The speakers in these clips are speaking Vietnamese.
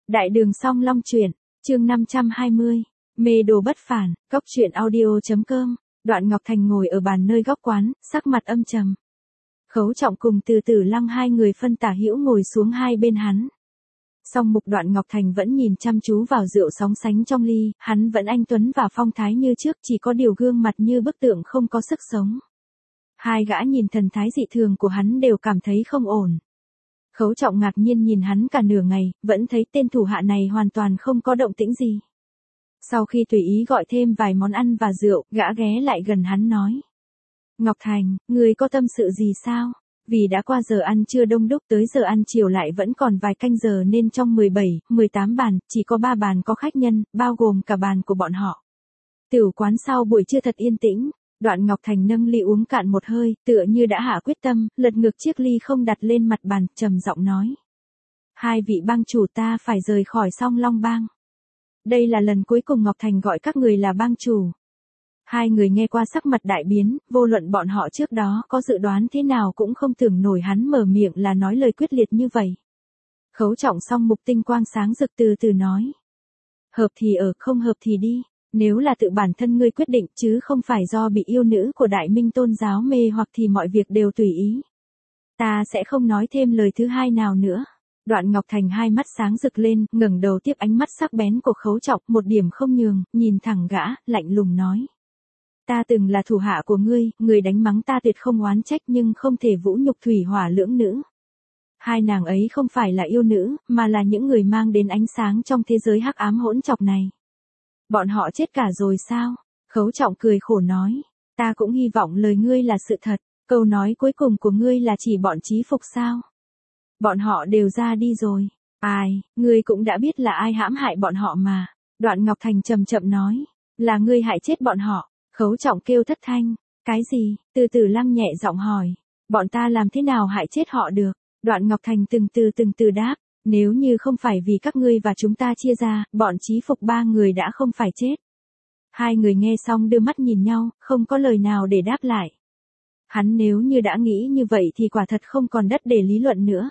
Đại đường Song Long truyện, chương 520, mê đồ bất phản, góc truyện audio.com. Đoạn Ngọc Thành ngồi ở bàn nơi góc quán, sắc mặt âm trầm. Khấu Trọng cùng Từ Tử Lăng hai người phân tả hữu ngồi xuống hai bên hắn. Song mục Đoạn Ngọc Thành vẫn nhìn chăm chú vào rượu sóng sánh trong ly, hắn vẫn anh tuấn và phong thái như trước, chỉ có điều gương mặt như bức tượng không có sức sống. Hai gã nhìn thần thái dị thường của hắn đều cảm thấy không ổn. Khấu Trọng ngạc nhiên nhìn hắn cả nửa ngày, vẫn thấy tên thủ hạ này hoàn toàn không có động tĩnh gì. Sau khi tùy ý gọi thêm vài món ăn và rượu, gã ghé lại gần hắn nói. Ngọc Thành, ngươi có tâm sự gì sao? Vì đã qua giờ ăn trưa đông đúc tới giờ ăn chiều lại vẫn còn vài canh giờ nên trong 17, 18 bàn, chỉ có 3 bàn có khách nhân, bao gồm cả bàn của bọn họ. Tiểu quán sau buổi trưa thật yên tĩnh. Đoạn Ngọc Thành nâng ly uống cạn một hơi, tựa như đã hạ quyết tâm, lật ngược chiếc ly không đặt lên mặt bàn, trầm giọng nói. Hai vị bang chủ, ta phải rời khỏi Song Long bang. Đây là lần cuối cùng Ngọc Thành gọi các người là bang chủ. Hai người nghe qua sắc mặt đại biến, vô luận bọn họ trước đó có dự đoán thế nào cũng không tưởng nổi hắn mở miệng là nói lời quyết liệt như vậy. Khấu Trọng song mục tinh quang sáng rực từ từ nói. Hợp thì ở, không hợp thì đi. Nếu là tự bản thân ngươi quyết định chứ không phải do bị yêu nữ của Đại Minh tôn giáo mê hoặc thì mọi việc đều tùy ý. Ta sẽ không nói thêm lời thứ hai nào nữa. Đoạn Ngọc Thành hai mắt sáng rực lên, ngẩng đầu tiếp ánh mắt sắc bén của Khấu Trọng, một điểm không nhường, nhìn thẳng gã, lạnh lùng nói. Ta từng là thủ hạ của ngươi, người đánh mắng ta tuyệt không oán trách nhưng không thể vũ nhục thủy hỏa lưỡng nữ. Hai nàng ấy không phải là yêu nữ, mà là những người mang đến ánh sáng trong thế giới hắc ám hỗn trọc này. Bọn họ chết cả rồi sao? Khấu Trọng cười khổ nói. Ta cũng hy vọng lời ngươi là sự thật. Câu nói cuối cùng của ngươi là chỉ bọn Chí Phục sao? Bọn họ đều ra đi rồi. Ai, ngươi cũng đã biết là ai hãm hại bọn họ mà. Đoạn Ngọc Thành chậm chậm nói. Là ngươi hại chết bọn họ. Khấu Trọng kêu thất thanh. Cái gì? Từ Tử Lăng nhẹ giọng hỏi. Bọn ta làm thế nào hại chết họ được? Đoạn Ngọc Thành từng từ đáp. Nếu như không phải vì các ngươi và chúng ta chia ra, bọn Chí Phục ba người đã không phải chết. Hai người nghe xong đưa mắt nhìn nhau, không có lời nào để đáp lại. Hắn nếu như đã nghĩ như vậy thì quả thật không còn đất để lý luận nữa.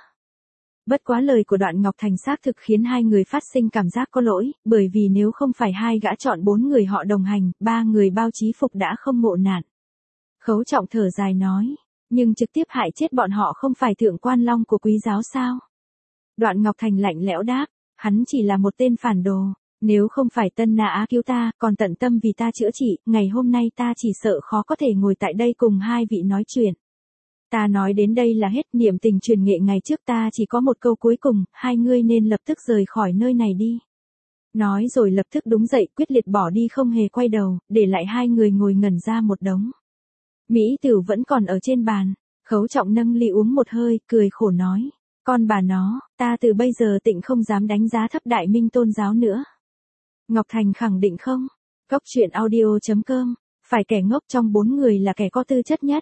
Bất quá lời của Đoạn Ngọc Thành xác thực khiến hai người phát sinh cảm giác có lỗi, bởi vì nếu không phải hai gã chọn 4 người họ đồng hành, 3 người bao Chí Phục đã không ngộ nạn. Khấu Trọng thở dài nói, nhưng trực tiếp hại chết bọn họ không phải thượng quan long của quý giáo sao? Đoạn Ngọc Thành lạnh lẽo đáp, hắn chỉ là một tên phản đồ, nếu không phải Tân Na Á cứu ta, còn tận tâm vì ta chữa trị, ngày hôm nay ta chỉ sợ khó có thể ngồi tại đây cùng hai vị nói chuyện. Ta nói đến đây là hết, niệm tình truyền nghệ ngày trước ta chỉ có một câu cuối cùng, hai ngươi nên lập tức rời khỏi nơi này đi. Nói rồi lập tức đứng dậy quyết liệt bỏ đi không hề quay đầu, để lại hai người ngồi ngẩn ra một đống. Mỹ Tử vẫn còn ở trên bàn, Khấu Trọng nâng ly uống một hơi, cười khổ nói. Con bà nó, ta từ bây giờ tịnh không dám đánh giá thấp Đại Minh tôn giáo nữa. Ngọc Thành khẳng định không? Góc truyện audio.com, phải kẻ ngốc trong 4 người là kẻ có tư chất nhất.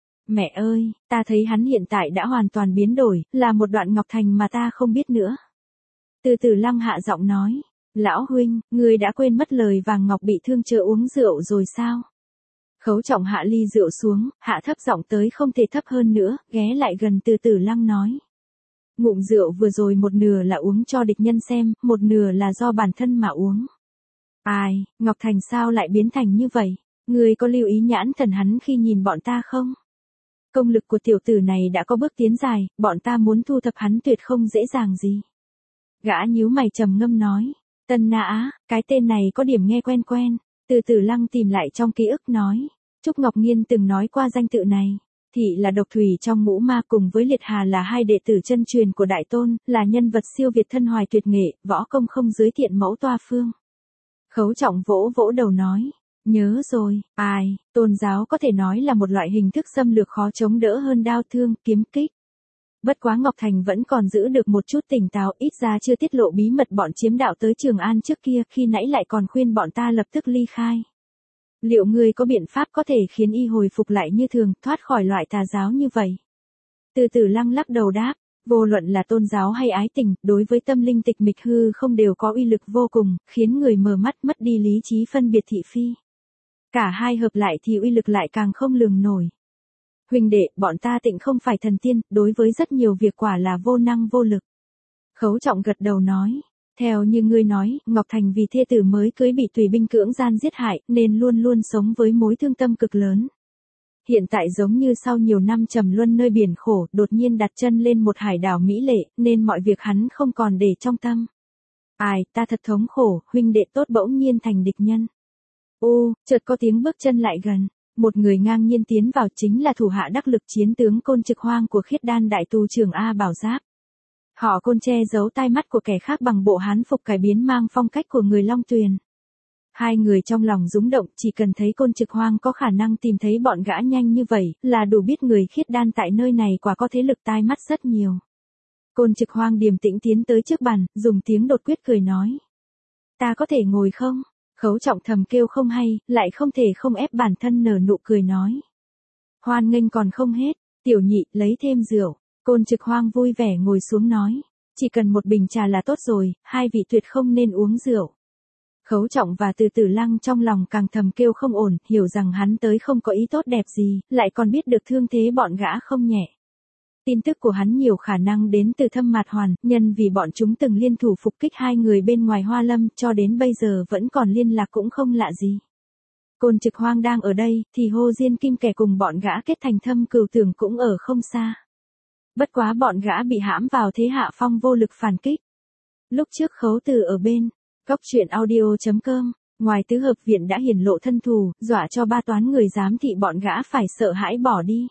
Mẹ ơi, ta thấy hắn hiện tại đã hoàn toàn biến đổi, là một Đoạn Ngọc Thành mà ta không biết nữa. Từ Tử Lăng hạ giọng nói, lão huynh, ngươi đã quên mất lời vàng ngọc bị thương chớ uống rượu rồi sao? Khấu Trọng hạ ly rượu xuống, hạ thấp giọng tới không thể thấp hơn nữa, ghé lại gần Từ Tử Lăng nói. Ngụm rượu vừa rồi một nửa là uống cho địch nhân xem, một nửa là do bản thân mà uống. Ai, Ngọc Thành sao lại biến thành như vậy? Ngươi có lưu ý nhãn thần hắn khi nhìn bọn ta không? Công lực của tiểu tử này đã có bước tiến dài, bọn ta muốn thu thập hắn tuyệt không dễ dàng gì. Gã nhíu mày trầm ngâm nói. Tân Na Á, cái tên này có điểm nghe quen quen. Từ Tử Lăng tìm lại trong ký ức nói. Trúc Ngọc Nghiên từng nói qua danh tự này. Thị là độc thủy trong ngũ ma cùng với Liệt Hà là hai đệ tử chân truyền của Đại Tôn, là nhân vật siêu việt thân hoài tuyệt nghệ, võ công không dưới thiện mẫu toa phương. Khấu Trọng vỗ vỗ đầu nói, nhớ rồi, ai, tôn giáo có thể nói là một loại hình thức xâm lược khó chống đỡ hơn đao thương, kiếm kích. Bất quá Ngọc Thành vẫn còn giữ được một chút tỉnh táo, ít ra chưa tiết lộ bí mật bọn chiếm đạo tới Trường An trước kia, khi nãy lại còn khuyên bọn ta lập tức ly khai. Liệu ngươi có biện pháp có thể khiến y hồi phục lại như thường, thoát khỏi loại tà giáo như vậy? Từ Tử Lăng lắc đầu đáp, vô luận là tôn giáo hay ái tình, đối với tâm linh tịch mịch hư không đều có uy lực vô cùng, khiến người mờ mắt mất đi lý trí phân biệt thị phi. Cả hai hợp lại thì uy lực lại càng không lường nổi. Huynh đệ, bọn ta tịnh không phải thần tiên, đối với rất nhiều việc quả là vô năng vô lực. Khấu Trọng gật đầu nói, Theo như ngươi nói, Ngọc Thành vì thê tử mới cưới bị tùy binh cưỡng gian giết hại, nên luôn luôn sống với mối thương tâm cực lớn. Hiện tại giống như sau nhiều năm trầm luân nơi biển khổ, đột nhiên đặt chân lên một hải đảo mỹ lệ, nên mọi việc hắn không còn để trong tâm. Ai, ta thật thống khổ, huynh đệ tốt bỗng nhiên thành địch nhân. Ô, chợt có tiếng bước chân lại gần. Một người ngang nhiên tiến vào chính là thủ hạ đắc lực chiến tướng Côn Trực Hoang của Khiết Đan đại tu trưởng A Bảo Giáp. Họ Côn che giấu tai mắt của kẻ khác bằng bộ hán phục cải biến mang phong cách của người Long Tuyền. Hai người trong lòng rúng động, chỉ cần thấy Côn Trực Hoang có khả năng tìm thấy bọn gã nhanh như vậy, là đủ biết người Khiết Đan tại nơi này quả có thế lực tai mắt rất nhiều. Côn Trực Hoang điềm tĩnh tiến tới trước bàn, dùng tiếng đột quyết cười nói. Ta có thể ngồi không? Khấu Trọng thầm kêu không hay, lại không thể không ép bản thân nở nụ cười nói. Hoan nghênh còn không hết, tiểu nhị lấy thêm rượu. Côn Trực Hoang vui vẻ ngồi xuống nói. Chỉ cần một bình trà là tốt rồi, hai vị tuyệt không nên uống rượu. Khấu Trọng và Từ Tử Lăng trong lòng càng thầm kêu không ổn, hiểu rằng hắn tới không có ý tốt đẹp gì, lại còn biết được thương thế bọn gã không nhẹ. Tin tức của hắn nhiều khả năng đến từ Thâm Mạt Hoàn, nhân vì bọn chúng từng liên thủ phục kích hai người bên ngoài Hoa Lâm, cho đến bây giờ vẫn còn liên lạc cũng không lạ gì. Côn Trực Hoang đang ở đây, thì Hồ Diên Kim kẻ cùng bọn gã kết thành thâm cừu tưởng cũng ở không xa. Bất quá bọn gã bị hãm vào thế hạ phong vô lực phản kích. Lúc trước Khấu Từ ở bên Cóc Truyện Audio.com, ngoài tứ hợp viện đã hiển lộ thân thù, dọa cho ba toán người giám thị bọn gã phải sợ hãi bỏ đi.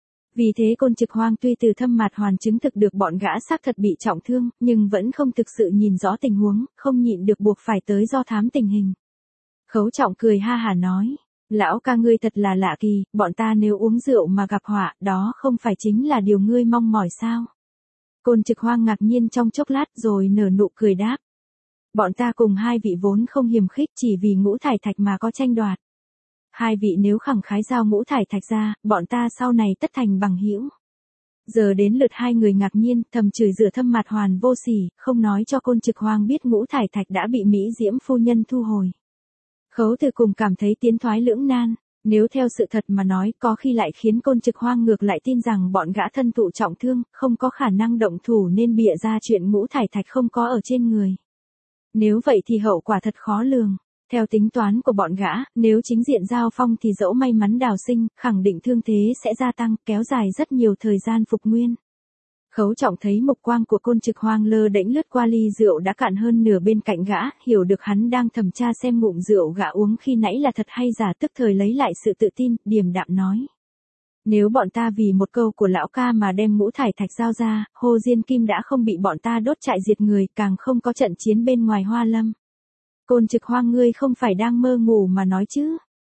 Vì thế Côn Trực Hoang tuy từ Thâm Mạt Hoàn chứng thực được bọn gã xác thật bị trọng thương, nhưng vẫn không thực sự nhìn rõ tình huống, không nhịn được buộc phải tới do thám tình hình. Khấu Trọng cười ha hà nói, lão ca ngươi thật là lạ kỳ, bọn ta nếu uống rượu mà gặp họa, đó không phải chính là điều ngươi mong mỏi sao? Côn Trực Hoang ngạc nhiên trong chốc lát rồi nở nụ cười đáp. Bọn ta cùng hai vị vốn không hiềm khích chỉ vì ngũ thải thạch mà có tranh đoạt. Hai vị nếu khẳng khái giao ngũ thải thạch ra, bọn ta sau này tất thành bằng hữu. Giờ đến lượt hai người ngạc nhiên, thầm chửi rủa Thâm Mạt Hoàn vô sỉ, không nói cho Côn Trực Hoang biết ngũ thải thạch đã bị Mỹ Diễm phu nhân thu hồi. Khấu Từ cùng cảm thấy tiến thoái lưỡng nan, nếu theo sự thật mà nói có khi lại khiến Côn Trực Hoang ngược lại tin rằng bọn gã thân thụ trọng thương, không có khả năng động thủ nên bịa ra chuyện ngũ thải thạch không có ở trên người. Nếu vậy thì hậu quả thật khó lường. Theo tính toán của bọn gã, nếu chính diện giao phong thì dẫu may mắn đào sinh, khẳng định thương thế sẽ gia tăng, kéo dài rất nhiều thời gian phục nguyên. Khấu Trọng thấy mục quang của Côn Trực Hoang lơ đễnh lướt qua ly rượu đã cạn hơn nửa bên cạnh gã, hiểu được hắn đang thẩm tra xem ngụm rượu gã uống khi nãy là thật hay giả, tức thời lấy lại sự tự tin, điềm đạm nói. Nếu bọn ta vì một câu của lão ca mà đem ngũ thải thạch giao ra, Hồ Diên Kim đã không bị bọn ta đốt trại diệt người, càng không có trận chiến bên ngoài Hoa Lâm. Côn Trực Hoang ngươi không phải đang mơ ngủ mà nói chứ?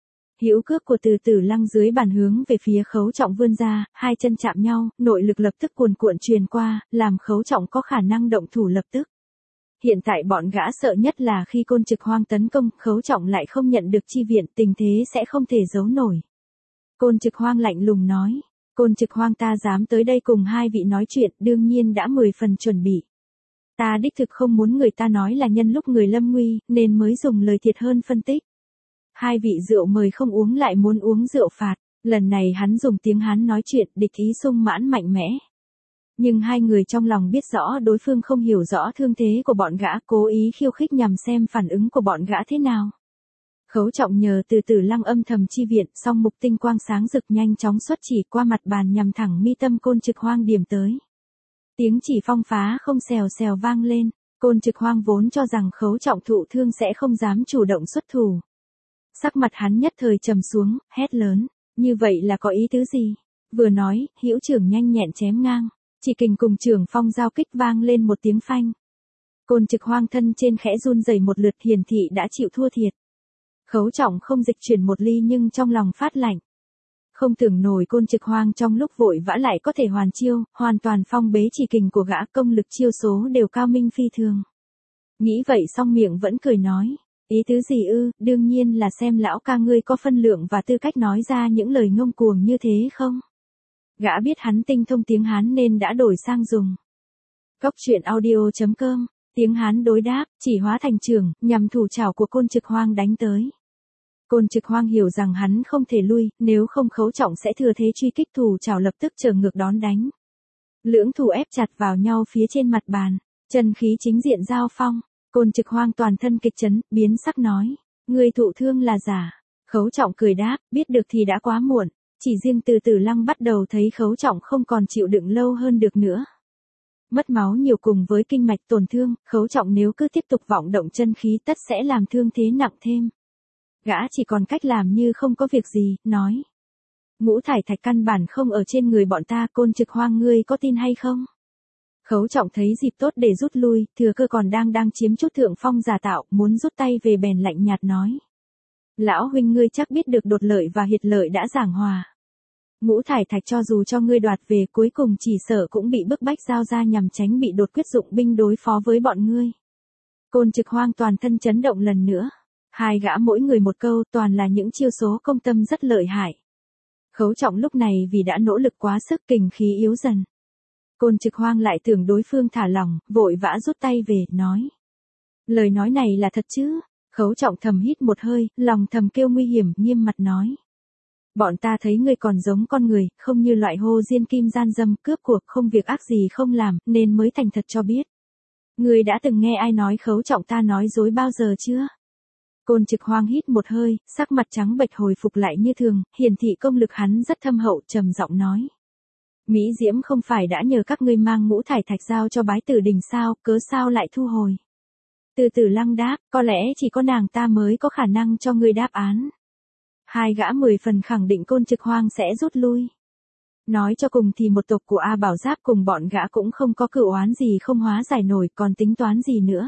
Hữu cước của Từ Tử Lăng dưới bàn hướng về phía Khấu Trọng vươn ra, hai chân chạm nhau, nội lực lập tức cuồn cuộn truyền qua, làm Khấu Trọng có khả năng động thủ lập tức. Hiện tại bọn gã sợ nhất là khi Côn Trực Hoang tấn công, Khấu Trọng lại không nhận được chi viện, tình thế sẽ không thể giấu nổi. Côn Trực Hoang lạnh lùng nói, Côn Trực Hoang ta dám tới đây cùng hai vị nói chuyện, đương nhiên đã 10 phần chuẩn bị. Ta đích thực không muốn người ta nói là nhân lúc người lâm nguy, nên mới dùng lời thiệt hơn phân tích. Hai vị rượu mời không uống lại muốn uống rượu phạt, lần này hắn dùng tiếng Hán nói chuyện, địch ý sung mãn mạnh mẽ. Nhưng hai người trong lòng biết rõ đối phương không hiểu rõ thương thế của bọn gã, cố ý khiêu khích nhằm xem phản ứng của bọn gã thế nào. Khấu Trọng nhờ Từ Tử Lăng âm thầm chi viện, song mục tinh quang sáng rực nhanh chóng xuất chỉ qua mặt bàn nhằm thẳng mi tâm Côn Trực Hoang điểm tới. Tiếng chỉ phong phá không xèo xèo vang lên, Côn Trực Hoang vốn cho rằng Khấu Trọng thụ thương sẽ không dám chủ động xuất thủ. Sắc mặt hắn nhất thời trầm xuống, hét lớn, như vậy là có ý tứ gì? Vừa nói, hữu trưởng nhanh nhẹn chém ngang, chỉ kình cùng trưởng phong giao kích vang lên một tiếng phanh. Côn Trực Hoang thân trên khẽ run rẩy một lượt, hiển thị đã chịu thua thiệt. Khấu Trọng không dịch chuyển một ly nhưng trong lòng phát lạnh. Không tưởng nổi Côn Trực Hoang trong lúc vội vã lại có thể hoàn chiêu, hoàn toàn phong bế chỉ kình của gã, công lực chiêu số đều cao minh phi thường. Nghĩ vậy song miệng vẫn cười nói, ý tứ gì ư, đương nhiên là xem lão ca ngươi có phân lượng và tư cách nói ra những lời ngông cuồng như thế không? Gã biết hắn tinh thông tiếng Hán nên đã đổi sang dùng Cóc Truyện Audio.com, tiếng Hán đối đáp, chỉ hóa thành trường, nhằm thủ trảo của Côn Trực Hoang đánh tới. Côn Trực Hoang hiểu rằng hắn không thể lui, nếu không Khấu Trọng sẽ thừa thế truy kích, thủ trảo lập tức trở ngược đón đánh. Lưỡng thủ ép chặt vào nhau phía trên mặt bàn, chân khí chính diện giao phong, Côn Trực Hoang toàn thân kịch chấn, biến sắc nói. Ngươi thụ thương là giả. Khấu Trọng cười đáp, biết được thì đã quá muộn. Chỉ riêng Từ Tử Lăng bắt đầu thấy Khấu Trọng không còn chịu đựng lâu hơn được nữa. Mất máu nhiều cùng với kinh mạch tổn thương, Khấu Trọng nếu cứ tiếp tục vọng động chân khí tất sẽ làm thương thế nặng thêm. Gã chỉ còn cách làm như không có việc gì, nói. Ngũ thải thạch căn bản không ở trên người bọn ta, Côn Trực Hoang ngươi có tin hay không? Khấu Trọng thấy dịp tốt để rút lui, thừa cơ còn đang chiếm chút thượng phong giả tạo, muốn rút tay về bèn lạnh nhạt nói. Lão huynh ngươi chắc biết được Đột Lợi và Hiệt Lợi đã giảng hòa. Ngũ thải thạch cho dù cho ngươi đoạt về cuối cùng chỉ sợ cũng bị bức bách giao ra nhằm tránh bị Đột Quyết dụng binh đối phó với bọn ngươi. Côn Trực Hoang toàn thân chấn động lần nữa. Hai gã mỗi người một câu toàn là những chiêu số công tâm rất lợi hại. Khấu Trọng lúc này vì đã nỗ lực quá sức kình khí yếu dần. Côn Trực Hoang lại tưởng đối phương thả lỏng, vội vã rút tay về, nói. Lời nói này là thật chứ? Khấu Trọng thầm hít một hơi, lòng thầm kêu nguy hiểm, nghiêm mặt nói. Bọn ta thấy ngươi còn giống con người, không như loại Hồ Diên Kim gian dâm, cướp cuộc, không việc ác gì không làm, nên mới thành thật cho biết. Ngươi đã từng nghe ai nói Khấu Trọng ta nói dối bao giờ chưa? Côn Trực Hoang hít một hơi, sắc mặt trắng bệch hồi phục lại như thường, hiển thị công lực hắn rất thâm hậu, trầm giọng nói. Mỹ Diễm không phải đã nhờ các ngươi mang ngũ thải thạch giao cho Bái Tử Đình sao, cớ sao lại thu hồi? Từ Tử Lăng đáp, có lẽ chỉ có nàng ta mới có khả năng cho ngươi đáp án. Hai gã 10 phần khẳng định Côn Trực Hoang sẽ rút lui. Nói cho cùng thì một tộc của A Bảo Giáp cùng bọn gã cũng không có cửu oán gì không hóa giải nổi, còn tính toán gì nữa.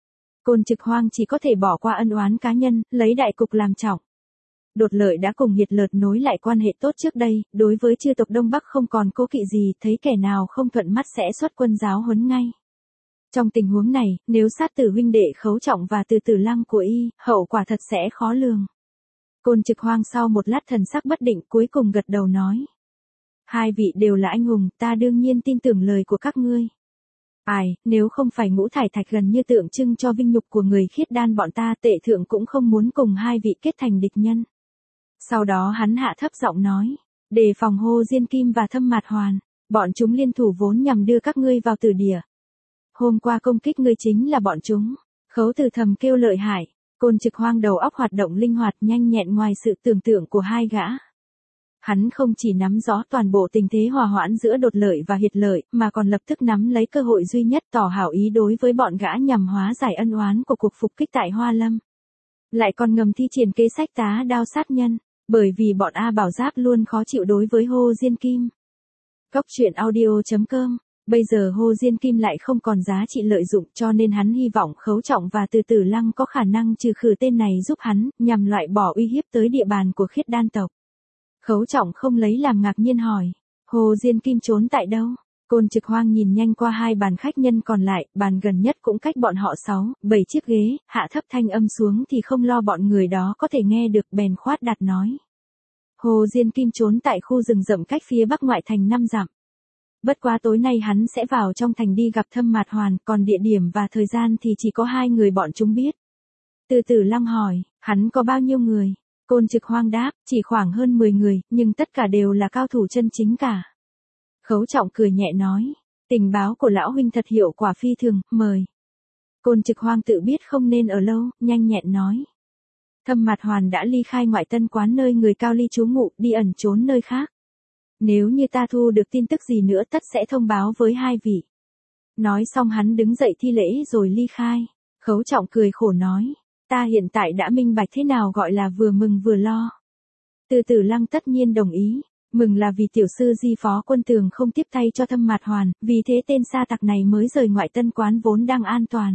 Côn Trực Hoang chỉ có thể bỏ qua ân oán cá nhân, lấy đại cục làm trọng. Đột Lợi đã cùng Hiệt Lợt nối lại quan hệ tốt trước đây, đối với chư tộc Đông Bắc không còn cố kỵ gì, thấy kẻ nào không thuận mắt sẽ xuất quân giáo huấn ngay. Trong tình huống này, nếu sát tử huynh đệ Khấu Trọng và Từ Tử Lăng của y, hậu quả thật sẽ khó lường. Côn Trực Hoang sau một lát thần sắc bất định cuối cùng gật đầu nói. Hai vị đều là anh hùng, ta đương nhiên tin tưởng lời của các ngươi. Ai, nếu không phải ngũ thải thạch gần như tượng trưng cho vinh nhục của người Khiết Đan bọn ta, Tệ Thượng cũng không muốn cùng hai vị kết thành địch nhân. Sau đó hắn hạ thấp giọng nói, đề phòng Hồ Diên Kim và Thâm Mạt Hoàn, bọn chúng liên thủ vốn nhằm đưa các ngươi vào tử địa. Hôm qua công kích ngươi chính là bọn chúng. Khấu Từ thầm kêu lợi hại. Côn Trực Hoang đầu óc hoạt động linh hoạt nhanh nhẹn ngoài sự tưởng tượng của hai gã. Hắn không chỉ nắm rõ toàn bộ tình thế hòa hoãn giữa Đột Lợi và Hiệt Lợi, mà còn lập tức nắm lấy cơ hội duy nhất tỏ hảo ý đối với bọn gã nhằm hóa giải ân oán của cuộc phục kích tại Hoa Lâm. Lại còn ngầm thi triển kế sách tá đao sát nhân, bởi vì bọn A Bảo Giáp luôn khó chịu đối với Hồ Diên Kim. Cóc truyện audio.com. Bây giờ Hồ Diên Kim lại không còn giá trị lợi dụng, cho nên hắn hy vọng Khấu Trọng và Từ Tử Lăng có khả năng trừ khử tên này giúp hắn, nhằm loại bỏ uy hiếp tới địa bàn của Khiết Đan tộc. Khấu Trọng không lấy làm ngạc nhiên hỏi, Hồ Diên Kim trốn tại đâu? Côn Trực Hoang nhìn nhanh qua hai bàn khách nhân còn lại, bàn gần nhất cũng cách bọn họ 6-7 chiếc ghế, hạ thấp thanh âm xuống thì không lo bọn người đó có thể nghe được, bèn khoát đặt nói. Hồ Diên Kim trốn tại khu rừng rậm cách phía bắc ngoại thành 5 dặm. Bất quá tối nay hắn sẽ vào trong thành đi gặp Thâm Mạt Hoàn, còn địa điểm và thời gian thì chỉ có hai người bọn chúng biết. Từ Tử Lăng hỏi, hắn có bao nhiêu người? Côn Trực Hoang đáp, chỉ khoảng hơn 10 người, nhưng tất cả đều là cao thủ chân chính cả. Khấu Trọng cười nhẹ nói, tình báo của lão huynh thật hiệu quả phi thường, mời. Côn Trực Hoang tự biết không nên ở lâu, nhanh nhẹn nói. Thâm Mạt Hoàn đã ly khai Ngoại Tân Quán nơi người cao ly trú ngụ, đi ẩn trốn nơi khác. Nếu như ta thu được tin tức gì nữa tất sẽ thông báo với hai vị. Nói xong hắn đứng dậy thi lễ rồi ly khai. Khấu Trọng cười khổ nói, ta hiện tại đã minh bạch thế nào gọi là vừa mừng vừa lo. Từ Tử Lăng tất nhiên đồng ý, mừng là vì tiểu sư Di Phó Quân Tường không tiếp tay cho Thâm Mạt Hoàn, vì thế tên sa tặc này mới rời Ngoại Tân Quán vốn đang an toàn.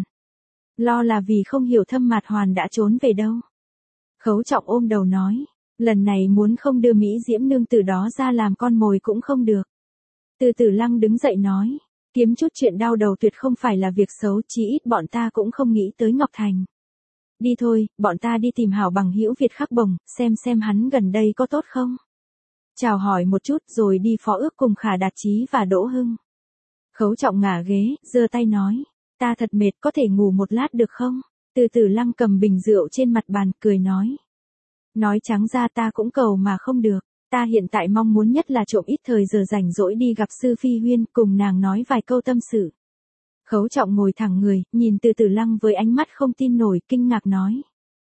Lo là vì không hiểu Thâm Mạt Hoàn đã trốn về đâu. Khấu Trọng ôm đầu nói, lần này muốn không đưa Mỹ Diễm nương tử đó ra làm con mồi cũng không được. Từ Tử Lăng đứng dậy nói, kiếm chút chuyện đau đầu tuyệt không phải là việc xấu, chí ít bọn ta cũng không nghĩ tới Ngọc Thành. Đi thôi, bọn ta đi tìm hảo bằng hữu Việt Khắc Bồng, xem hắn gần đây có tốt không. Chào hỏi một chút rồi đi phó ước cùng Khả Đạt Chí và Đỗ Hưng. Khấu Trọng ngả ghế, giơ tay nói, ta thật mệt, có thể ngủ một lát được không? Từ Tử Lăng cầm bình rượu trên mặt bàn, cười nói. Nói trắng ra ta cũng cầu mà không được, ta hiện tại mong muốn nhất là trộm ít thời giờ rảnh rỗi đi gặp Sư Phi Huyên, cùng nàng nói vài câu tâm sự. Khấu Trọng ngồi thẳng người, nhìn Từ Từ Lăng với ánh mắt không tin nổi, kinh ngạc nói.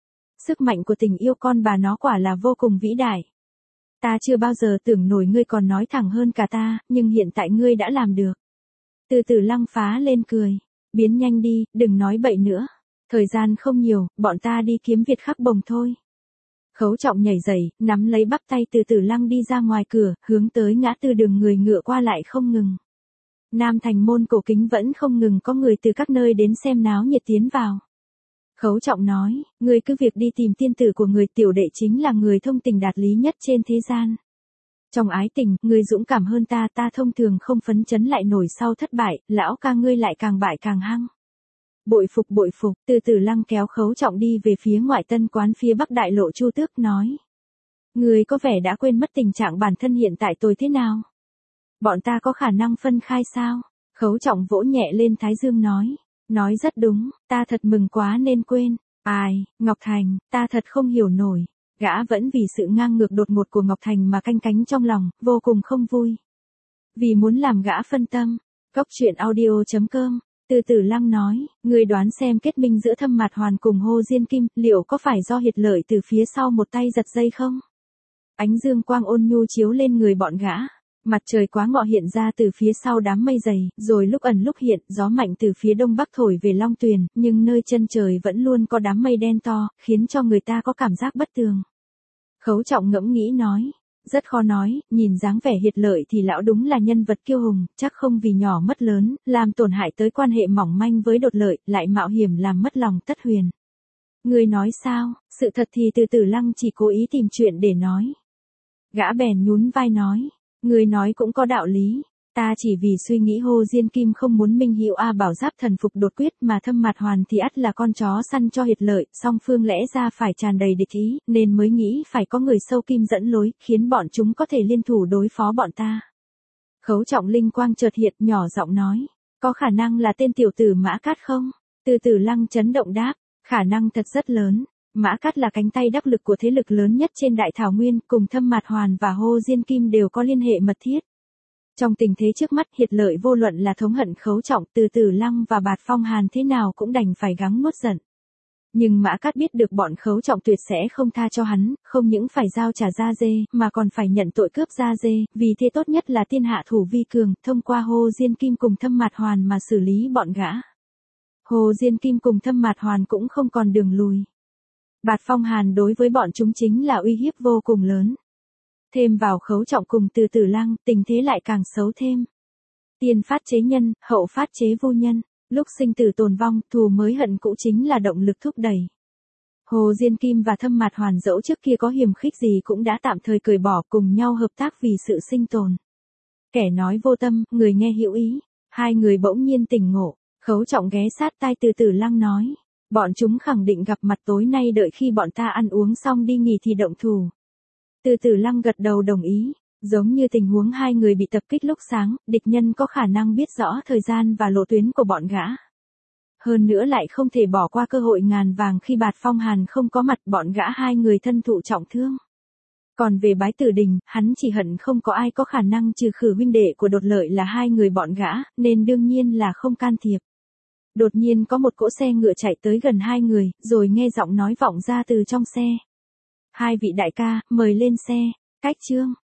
Sức mạnh của tình yêu con bà nó quả là vô cùng vĩ đại. Ta chưa bao giờ tưởng nổi ngươi còn nói thẳng hơn cả ta, nhưng hiện tại ngươi đã làm được. Từ Từ Lăng phá lên cười. Biến nhanh đi, đừng nói bậy nữa. Thời gian không nhiều, bọn ta đi kiếm Việt khắc bồng thôi. Khấu Trọng nhảy dậy, nắm lấy bắp tay Từ Từ Lăng đi ra ngoài cửa, hướng tới ngã tư đường người ngựa qua lại không ngừng. Nam Thành môn cổ kính vẫn không ngừng có người từ các nơi đến xem náo nhiệt tiến vào. Khấu Trọng nói, ngươi cứ việc đi tìm tiên tử của người, tiểu đệ chính là người thông tình đạt lý nhất trên thế gian. Trong ái tình, ngươi dũng cảm hơn ta, ta thông thường không phấn chấn lại nổi sau thất bại, lão ca ngươi lại càng bại càng hăng. Bội phục, Từ Từ Lăng kéo Khấu Trọng đi về phía ngoại tân quán phía bắc đại lộ Chu Tước nói. Ngươi có vẻ đã quên mất tình trạng bản thân hiện tại tôi thế nào. Bọn ta có khả năng phân khai sao? Khấu Trọng vỗ nhẹ lên thái dương nói. Nói rất đúng, ta thật mừng quá nên quên. Ai, Ngọc Thành, ta thật không hiểu nổi. Gã vẫn vì sự ngang ngược đột ngột của Ngọc Thành mà canh cánh trong lòng, vô cùng không vui. Vì muốn làm gã phân tâm. Góc truyện audio.com. Từ Từ Lăng nói, người đoán xem kết minh giữa Thâm Mạt Hoàn cùng Hồ Diên Kim, liệu có phải do Hiệt Lợi từ phía sau một tay giật dây không? Ánh dương quang ôn nhu chiếu lên người bọn gã. Mặt trời quá ngọ hiện ra từ phía sau đám mây dày, rồi lúc ẩn lúc hiện, gió mạnh từ phía đông bắc thổi về Long Tuyền, nhưng nơi chân trời vẫn luôn có đám mây đen to, khiến cho người ta có cảm giác bất tường. Khấu Trọng ngẫm nghĩ nói, rất khó nói, nhìn dáng vẻ Hiệt Lợi thì lão đúng là nhân vật kiêu hùng, chắc không vì nhỏ mất lớn, làm tổn hại tới quan hệ mỏng manh với Đột Lợi, lại mạo hiểm làm mất lòng Tất Huyền. Người nói sao, sự thật thì Từ Từ Lăng chỉ cố ý tìm chuyện để nói. Gã bèn nhún vai nói. Người nói cũng có đạo lý, ta chỉ vì suy nghĩ Hồ Diên Kim không muốn Minh Hữu A Bảo Giáp thần phục đột quyết mà Thâm Mạt Hoàn thì ắt là con chó săn cho Hiệt Lợi, song phương lẽ ra phải tràn đầy địch ý, nên mới nghĩ phải có người sâu kim dẫn lối, khiến bọn chúng có thể liên thủ đối phó bọn ta. Khấu Trọng linh quang chợt hiện, nhỏ giọng nói, có khả năng là tên tiểu tử Mã Cát không? Từ Từ Lăng chấn động đáp, khả năng thật rất lớn. Mã Cát là cánh tay đắc lực của thế lực lớn nhất trên Đại Thảo Nguyên, cùng Thâm Mạt Hoàn và Hồ Diên Kim đều có liên hệ mật thiết. Trong tình thế trước mắt, Hiệt Lợi vô luận là thống hận Khấu Trọng, Từ Từ Lăng và Bạt Phong Hàn thế nào cũng đành phải gắng nuốt giận. Nhưng Mã Cát biết được bọn Khấu Trọng tuyệt sẽ không tha cho hắn, không những phải giao trả da dê, mà còn phải nhận tội cướp da dê, vì thế tốt nhất là tiên hạ thủ vi cường, thông qua Hồ Diên Kim cùng Thâm Mạt Hoàn mà xử lý bọn gã. Hồ Diên Kim cùng Thâm Mạt Hoàn cũng không còn đường lùi. Bạt Phong Hàn đối với bọn chúng chính là uy hiếp vô cùng lớn. Thêm vào Khấu Trọng cùng Từ Từ Lăng, tình thế lại càng xấu thêm. Tiên phát chế nhân, hậu phát chế vô nhân. Lúc sinh tử tồn vong, thù mới hận cũ chính là động lực thúc đẩy. Hồ Diên Kim và Thâm Mạt Hoàn dẫu trước kia có hiềm khích gì cũng đã tạm thời cởi bỏ, cùng nhau hợp tác vì sự sinh tồn. Kẻ nói vô tâm, người nghe hữu ý. Hai người bỗng nhiên tỉnh ngộ. Khấu Trọng ghé sát tai Từ Từ Lăng nói. Bọn chúng khẳng định gặp mặt tối nay, đợi khi bọn ta ăn uống xong đi nghỉ thì động thủ. Từ Từ Lăng gật đầu đồng ý. Giống như tình huống hai người bị tập kích lúc sáng, địch nhân có khả năng biết rõ thời gian và lộ tuyến của bọn gã. Hơn nữa lại không thể bỏ qua cơ hội ngàn vàng khi Bạt Phong Hàn không có mặt, bọn gã hai người thân thụ trọng thương. Còn về Bái Tử Đình, hắn chỉ hận không có ai có khả năng trừ khử huynh đệ của Đột Lợi là hai người bọn gã, nên đương nhiên là không can thiệp. Đột nhiên có một cỗ xe ngựa chạy tới gần hai người, rồi nghe giọng nói vọng ra từ trong xe. Hai vị đại ca, mời lên xe. Cách chương.